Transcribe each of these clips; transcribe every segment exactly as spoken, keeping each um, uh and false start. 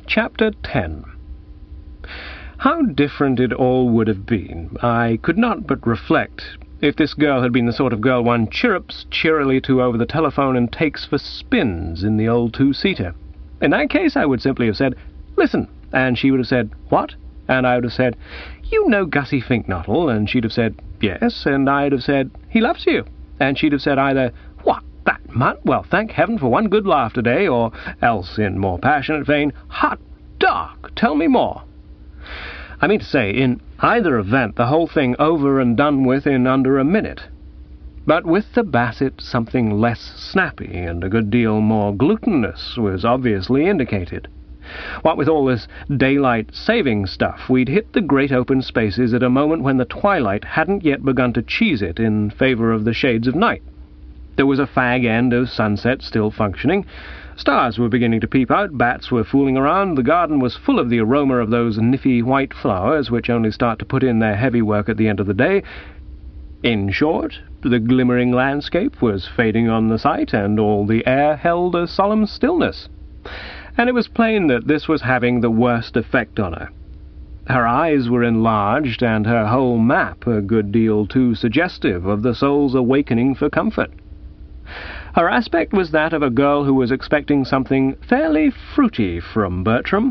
Chapter ten. How different it all would have been, I could not but reflect, if this girl had been the sort of girl one chirrups cheerily to over the telephone and takes for spins in the old two-seater. In that case, I would simply have said, "Listen," and she would have said, "What?" And I would have said, "You know Gussie Finknottle," and she'd have said, "Yes," and I'd have said, "He loves you," and she'd have said either, "What, that mutt? Well, thank heaven for one good laugh today," or else, in more passionate vein, "Hot dog, tell me more." I mean to say, in either event, the whole thing over and done with in under a minute. But with the Bassett, something less snappy and a good deal more glutinous was obviously indicated. What with all this daylight-saving stuff, we'd hit the great open spaces at a moment when the twilight hadn't yet begun to cheese it in favour of the shades of night. There was a fag end of sunset still functioning. Stars were beginning to peep out, bats were fooling around, the garden was full of the aroma of those niffy white flowers which only start to put in their heavy work at the end of the day. In short, the glimmering landscape was fading on the sight, and all the air held a solemn stillness. And it was plain that this was having the worst effect on her. Her eyes were enlarged, and her whole map a good deal too suggestive of the soul's awakening for comfort. Her aspect was that of a girl who was expecting something fairly fruity from Bertram.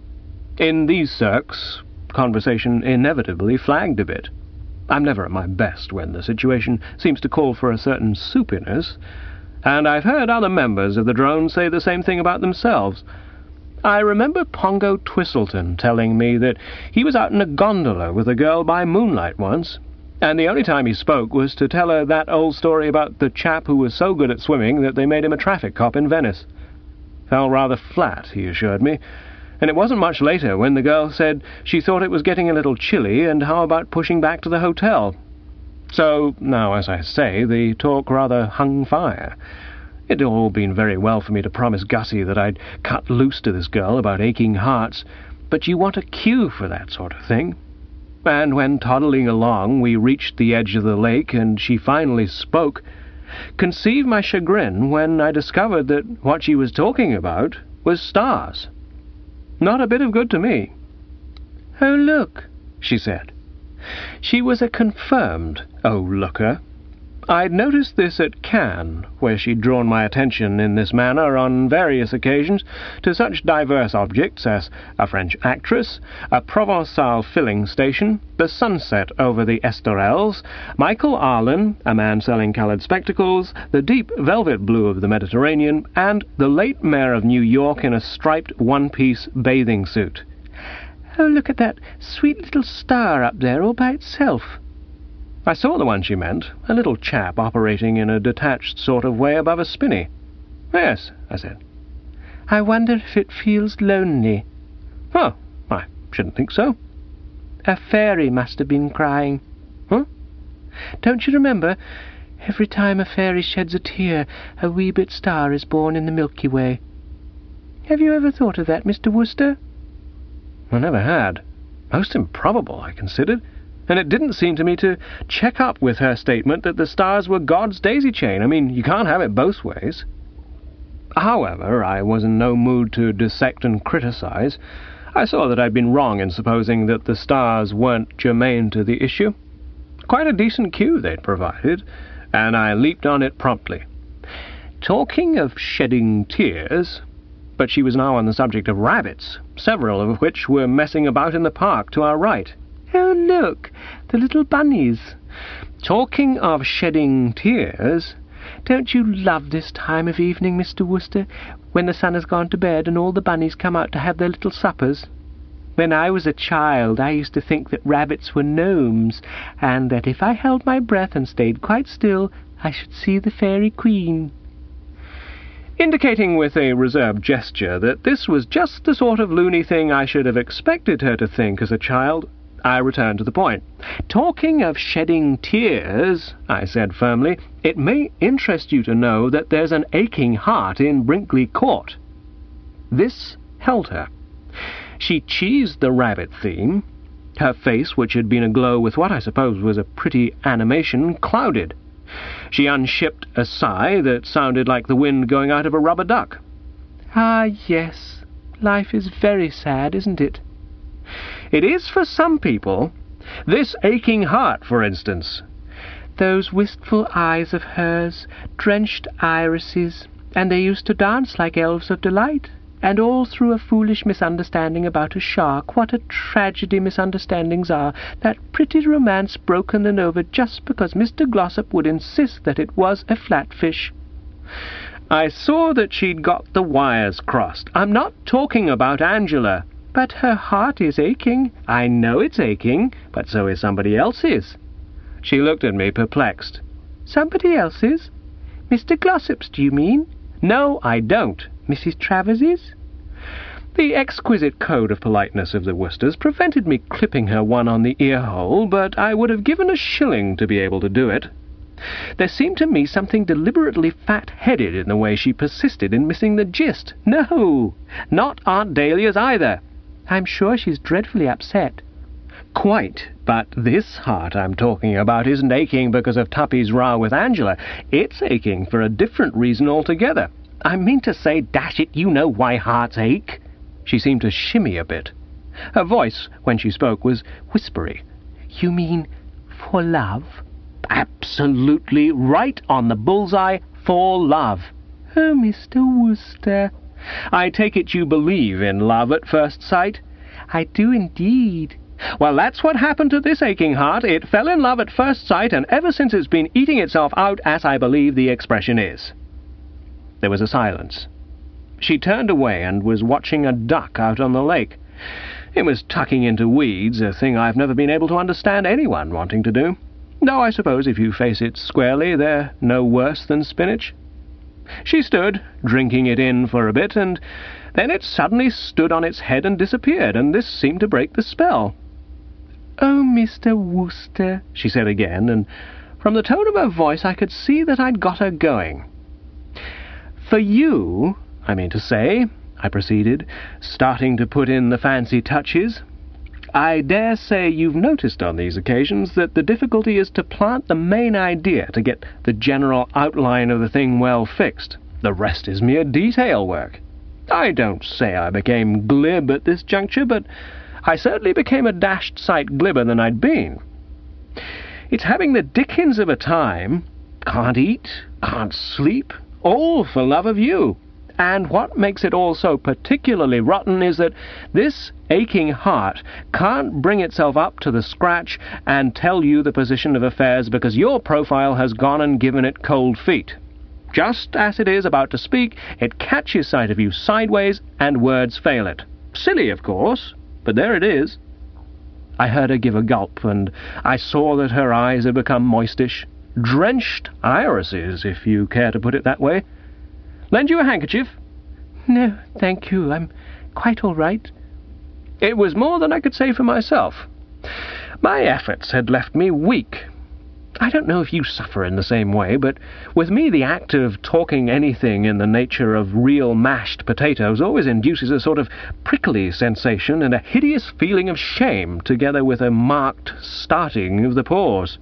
In these cirques, conversation inevitably flagged a bit. I'm never at my best when the situation seems to call for a certain soupiness, and I've heard other members of the drone say the same thing about themselves. I remember Pongo Twistleton telling me that he was out in a gondola with a girl by moonlight once, and the only time he spoke was to tell her that old story about the chap who was so good at swimming that they made him a traffic cop in Venice. Fell rather flat, he assured me, and it wasn't much later when the girl said she thought it was getting a little chilly, and how about pushing back to the hotel. So, now, as I say, the talk rather hung fire. It had all been very well for me to promise Gussie that I'd cut loose to this girl about aching hearts, but you want a cue for that sort of thing. And when, toddling along, we reached the edge of the lake, and she finally spoke, conceive my chagrin when I discovered that what she was talking about was stars. Not a bit of good to me. "Oh, look," she said. She was a confirmed oh-looker. I'd noticed this at Cannes, where she'd drawn my attention in this manner on various occasions to such diverse objects as a French actress, a Provençal filling station, the sunset over the Estorelles, Michael Arlen, a man selling coloured spectacles, the deep velvet blue of the Mediterranean, and the late mayor of New York in a striped one-piece bathing suit. "Oh, look at that sweet little star up there all by itself." I saw the one she meant, a little chap operating in a detached sort of way above a spinney. "Yes," I said. "I wonder if it feels lonely." "Oh, I shouldn't think so." "A fairy must have been crying." "Huh?" "Don't you remember? Every time a fairy sheds a tear, a wee bit star is born in the Milky Way. Have you ever thought of that, Mister Wooster?" I never had. Most improbable, I considered, and it didn't seem to me to check up with her statement that the stars were God's daisy-chain. I mean, you can't have it both ways. However, I was in no mood to dissect and criticize. I saw that I'd been wrong in supposing that the stars weren't germane to the issue. Quite a decent cue they'd provided, and I leaped on it promptly. Talking of shedding tears... But she was now on the subject of rabbits, several of which were messing about in the park to our right. "Oh, look, the little bunnies." "Talking of shedding tears..." "Don't you love this time of evening, Mister Wooster, when the sun has gone to bed and all the bunnies come out to have their little suppers? When I was a child, I used to think that rabbits were gnomes, and that if I held my breath and stayed quite still, I should see the fairy queen." Indicating with a reserved gesture that this was just the sort of loony thing I should have expected her to think as a child, I returned to the point. "Talking of shedding tears," I said firmly, "it may interest you to know that there's an aching heart in Brinkley Court." This held her. She cheesed the rabbit theme. Her face, which had been aglow with what I suppose was a pretty animation, clouded. She unshipped a sigh that sounded like the wind going out of a rubber duck. "Ah, yes, Life is very sad, isn't it? It is for some people. This aching heart, for instance. Those wistful eyes of hers, drenched irises, and they used to dance like elves of delight, and all through a foolish misunderstanding about a shark. What a tragedy misunderstandings are! That pretty romance broken and over just because Mister Glossop would insist that it was a flatfish. I saw that she'd got the wires crossed. I'm not talking about Angela. But her heart is aching. I know it's aching, but so is somebody else's. She looked at me, perplexed. Somebody else's? Mister Glossop's, do you mean? No, I don't. Missus Travers's? The exquisite code of politeness of the Woosters prevented me clipping her one on the ear-hole, but I would have given a shilling to be able to do it. There seemed to me something deliberately fat-headed in the way she persisted in missing the gist. No, not Aunt Dahlia's either. I'm sure she's dreadfully upset. Quite, but this heart I'm talking about isn't aching because of Tuppy's row with Angela. It's aching for a different reason altogether. I mean to say, dash it, you know why hearts ache. She seemed to shimmy a bit. Her voice, when she spoke, was whispery. You mean for love? Absolutely right on the bullseye, for love. Oh, Mister Wooster. I take it you believe in love at first sight? I do indeed. Well, that's what happened to this aching heart. It fell in love at first sight, and ever since it's been eating itself out, as I believe the expression is. There was a silence. She turned away and was watching a duck out on the lake. It was tucking into weeds, a thing I've never been able to understand anyone wanting to do. Though I suppose if you face it squarely, they're no worse than spinach. She stood, drinking it in for a bit, and then it suddenly stood on its head and disappeared, and this seemed to break the spell. Oh, Mister Wooster, she said again, and from the tone of her voice I could see that I'd got her going. For you, I mean to say, I proceeded, starting to put in the fancy touches, I dare say you've noticed on these occasions that the difficulty is to plant the main idea, to get the general outline of the thing well fixed. The rest is mere detail work. I don't say I became glib at this juncture, but I certainly became a dashed sight glibber than I'd been. It's having the dickens of a time, can't eat, can't sleep, all for love of you. And what makes it all so particularly rotten is that this aching heart can't bring itself up to the scratch and tell you the position of affairs because your profile has gone and given it cold feet. Just as it is about to speak, it catches sight of you sideways and words fail it. Silly, of course, but there it is. I heard her give a gulp, and I saw that her eyes had become moistish. Drenched irises, if you care to put it that way. Lend you a handkerchief? No, thank you. I'm quite all right. It was more than I could say for myself. My efforts had left me weak. I don't know if you suffer in the same way, but with me the act of talking anything in the nature of real mashed potatoes always induces a sort of prickly sensation and a hideous feeling of shame, together with a marked starting of the pores.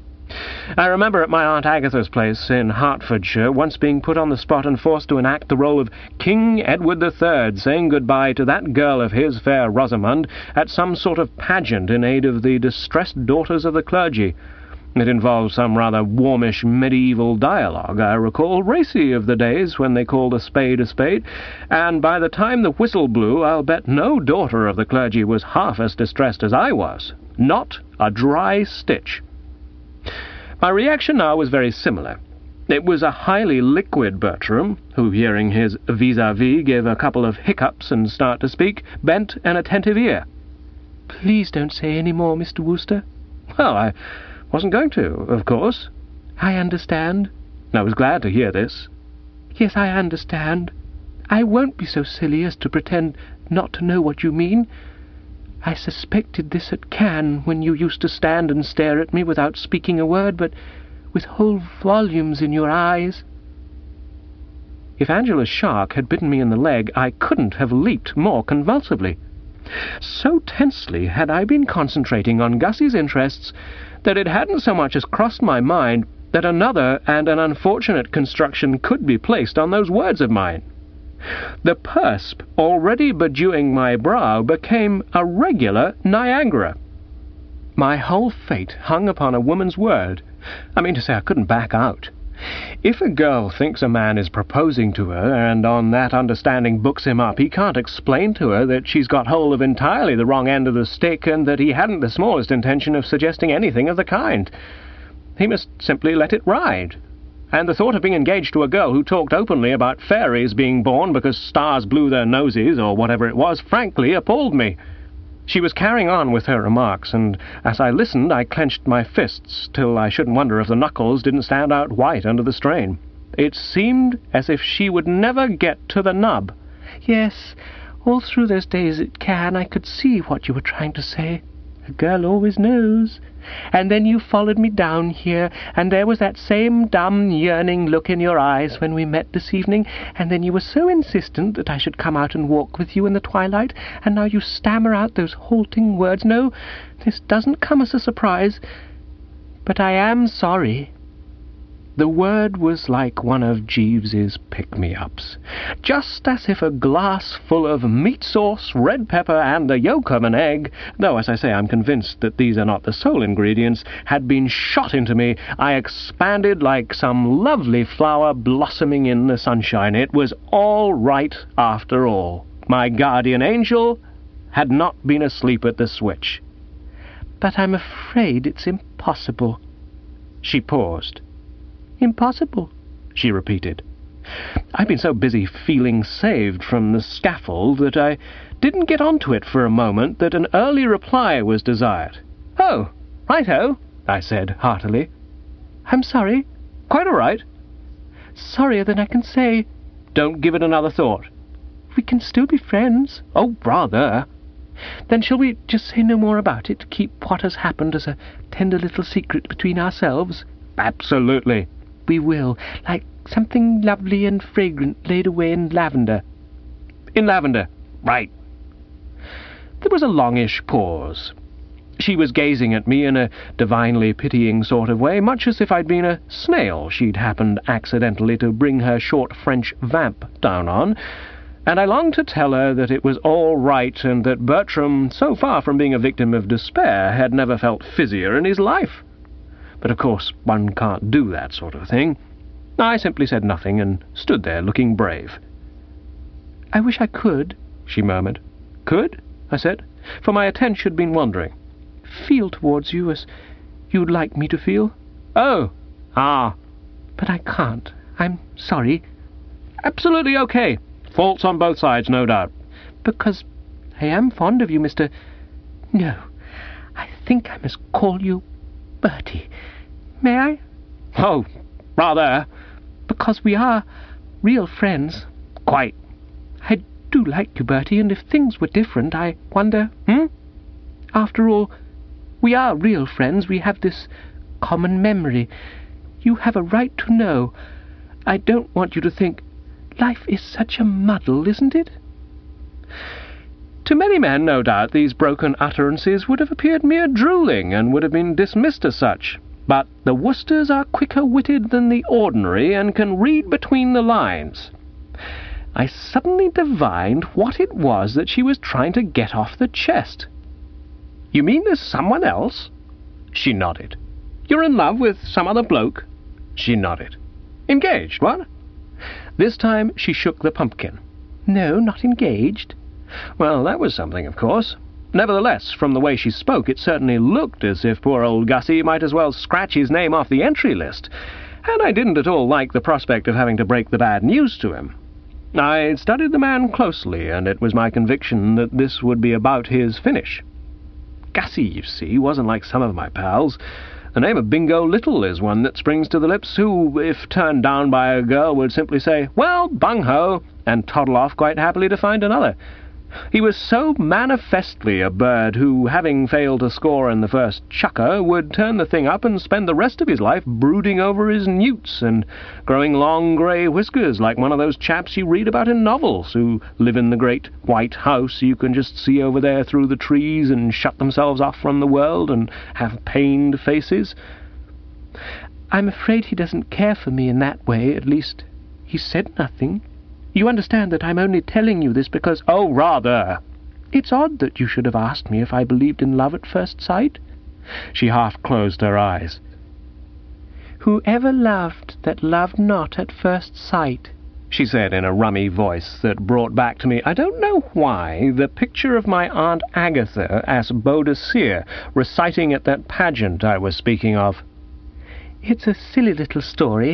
I remember at my Aunt Agatha's place in Hertfordshire once being put on the spot and forced to enact the role of King Edward the Third, saying goodbye to that girl of his, fair Rosamund, at some sort of pageant in aid of the distressed daughters of the clergy. It involved some rather warmish medieval dialogue, I recall, racy of the days when they called a spade a spade, and by the time the whistle blew, I'll bet no daughter of the clergy was half as distressed as I was. Not a dry stitch. My reaction now was very similar. It was a highly liquid Bertram, who, hearing his vis-à-vis give a couple of hiccups and start to speak, bent an attentive ear. Please don't say any more, Mister Wooster. Well, I wasn't going to, of course. I understand. I was glad to hear this. Yes, I understand. I won't be so silly as to pretend not to know what you mean. I suspected this at Cannes, when you used to stand and stare at me without speaking a word, but with whole volumes in your eyes. If Angela's shark had bitten me in the leg, I couldn't have leaped more convulsively. So tensely had I been concentrating on Gussie's interests that it hadn't so much as crossed my mind that another and an unfortunate construction could be placed on those words of mine. The persp, already bedewing my brow, became a regular Niagara. My whole fate hung upon a woman's word. I mean to say, I couldn't back out. If a girl thinks a man is proposing to her, and on that understanding books him up, he can't explain to her that she's got hold of entirely the wrong end of the stick, and that he hadn't the smallest intention of suggesting anything of the kind. He must simply let it ride. And the thought of being engaged to a girl who talked openly about fairies being born because stars blew their noses, or whatever it was, frankly appalled me. She was carrying on with her remarks, and as I listened I clenched my fists, till I shouldn't wonder if the knuckles didn't stand out white under the strain. It seemed as if she would never get to the nub. Yes, all through those days it can, I could see what you were trying to say. A girl always knows. And then you followed me down here, and there was that same dumb, yearning look in your eyes when we met this evening, and then you were so insistent that I should come out and walk with you in the twilight, and now you stammer out those halting words. No, this doesn't come as a surprise, but I am sorry. The word was like one of Jeeves's pick-me-ups, just as if a glass full of meat sauce, red pepper, and the yolk of an egg, though, as I say, I'm convinced that these are not the sole ingredients, had been shot into me. I expanded like some lovely flower blossoming in the sunshine. It was all right after all. My guardian angel had not been asleep at the switch. But I'm afraid it's impossible. She paused. Impossible, she repeated. I'd been so busy feeling saved from the scaffold that I didn't get onto it for a moment that an early reply was desired. Oh, right-o, I said heartily. I'm sorry. Quite all right. Sorrier than I can say. Don't give it another thought. We can still be friends. Oh, rather. Then shall we just say no more about it, keep what has happened as a tender little secret between ourselves? Absolutely. We will, like something lovely and fragrant laid away in lavender. In lavender, right. There was a longish pause. She was gazing at me in a divinely pitying sort of way, much as if I'd been a snail she'd happened accidentally to bring her short French vamp down on, and I longed to tell her that it was all right, and that Bertram, so far from being a victim of despair, had never felt fizzier in his life. But of course one can't do that sort of thing. I simply said nothing and stood there looking brave. I wish I could, she murmured. Could? I said, for my attention had been wandering. Feel towards you as you'd like me to feel. Oh, ah. But I can't. I'm sorry. Absolutely okay. Faults on both sides, no doubt. Because I am fond of you, Mister... No, I think I must call you Bertie. May I? Oh, rather. Because we are real friends. Quite. I do like you, Bertie, and if things were different, I wonder... Hmm? After all, we are real friends. We have this common memory. You have a right to know. I don't want you to think... Life is such a muddle, isn't it? To many men, no doubt, these broken utterances would have appeared mere drooling, and would have been dismissed as such. But the Worcesters are quicker-witted than the ordinary, and can read between the lines. I suddenly divined what it was that she was trying to get off the chest. You mean there's someone else? She nodded. You're in love with some other bloke? She nodded. Engaged, what? This time she shook the pumpkin. No, not engaged. Well, that was something, of course. Nevertheless, from the way she spoke, it certainly looked as if poor old Gussie might as well scratch his name off the entry list, and I didn't at all like the prospect of having to break the bad news to him. I studied the man closely, and it was my conviction that this would be about his finish. Gussie, you see, wasn't like some of my pals. The name of Bingo Little is one that springs to the lips, who, if turned down by a girl, would simply say, "Well, bung-ho," and toddle off quite happily to find another. He was so manifestly a bird who, having failed to score in the first chukker, would turn the thing up and spend the rest of his life brooding over his newts and growing long grey whiskers like one of those chaps you read about in novels, who live in the great white house you can just see over there through the trees and shut themselves off from the world and have pained faces. I'm afraid he doesn't care for me in that way. At least, he said nothing. You understand that I'm only telling you this because... Oh, rather. It's odd that you should have asked me if I believed in love at first sight. She half closed her eyes. Whoever loved that loved not at first sight, she said in a rummy voice that brought back to me, I don't know why, the picture of my Aunt Agatha as Boadicea reciting at that pageant I was speaking of. It's a silly little story.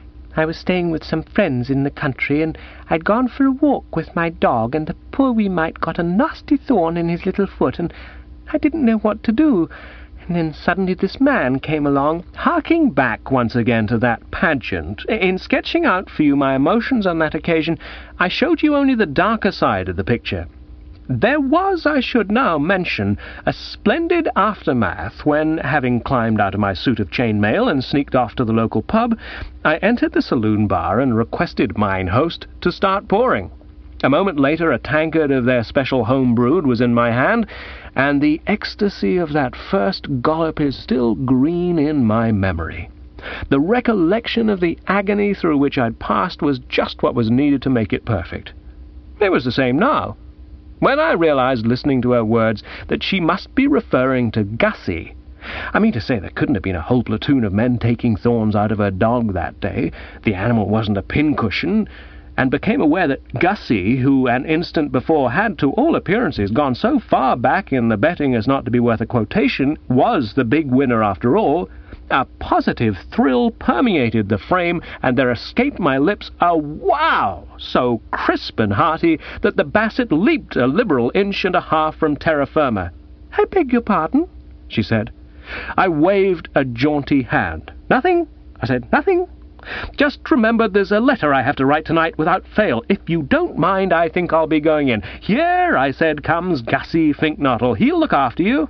I was staying with some friends in the country, and I'd gone for a walk with my dog, and the poor wee mite got a nasty thorn in his little foot, and I didn't know what to do. And then suddenly this man came along, harking back once again to that pageant. In sketching out for you my emotions on that occasion, I showed you only the darker side of the picture. There was, I should now mention, a splendid aftermath when, having climbed out of my suit of chainmail and sneaked off to the local pub, I entered the saloon bar and requested mine host to start pouring. A moment later a tankard of their special home brewed was in my hand, and the ecstasy of that first gollop is still green in my memory. The recollection of the agony through which I'd passed was just what was needed to make it perfect. It was the same now. When I realized, listening to her words, that she must be referring to Gussie, I mean to say there couldn't have been a whole platoon of men taking thorns out of her dog that day. The animal wasn't a pincushion, and became aware that Gussie, who an instant before had to all appearances gone so far back in the betting as not to be worth a quotation, was the big winner after all. A positive thrill permeated the frame, and there escaped my lips a wow so crisp and hearty that the Basset leaped a liberal inch and a half from terra firma. "I beg your pardon," she said. I waved a jaunty hand. "Nothing," I said, "nothing. Just remembered there's a letter I have to write tonight without fail. If you don't mind, I think I'll be going in. Here," I said, "comes Gussie Finknottle. He'll look after you."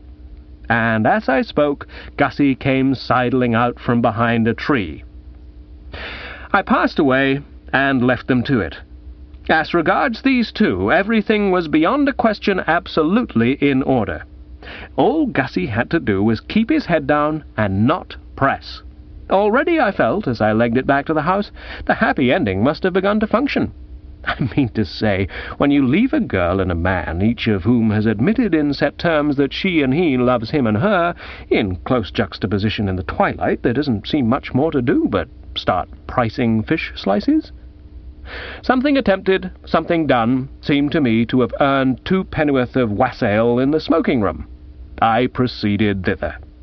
And as I spoke, Gussie came sidling out from behind a tree. I passed away and left them to it. As regards these two, everything was beyond a question absolutely in order. All Gussie had to do was keep his head down and not press. Already I felt, as I legged it back to the house, the happy ending must have begun to function. I mean to say, when you leave a girl and a man, each of whom has admitted in set terms that she and he loves him and her, in close juxtaposition in the twilight, there doesn't seem much more to do but start pricing fish slices. Something attempted, something done, seemed to me to have earned two pennyworth of wassail in the smoking-room. I proceeded thither.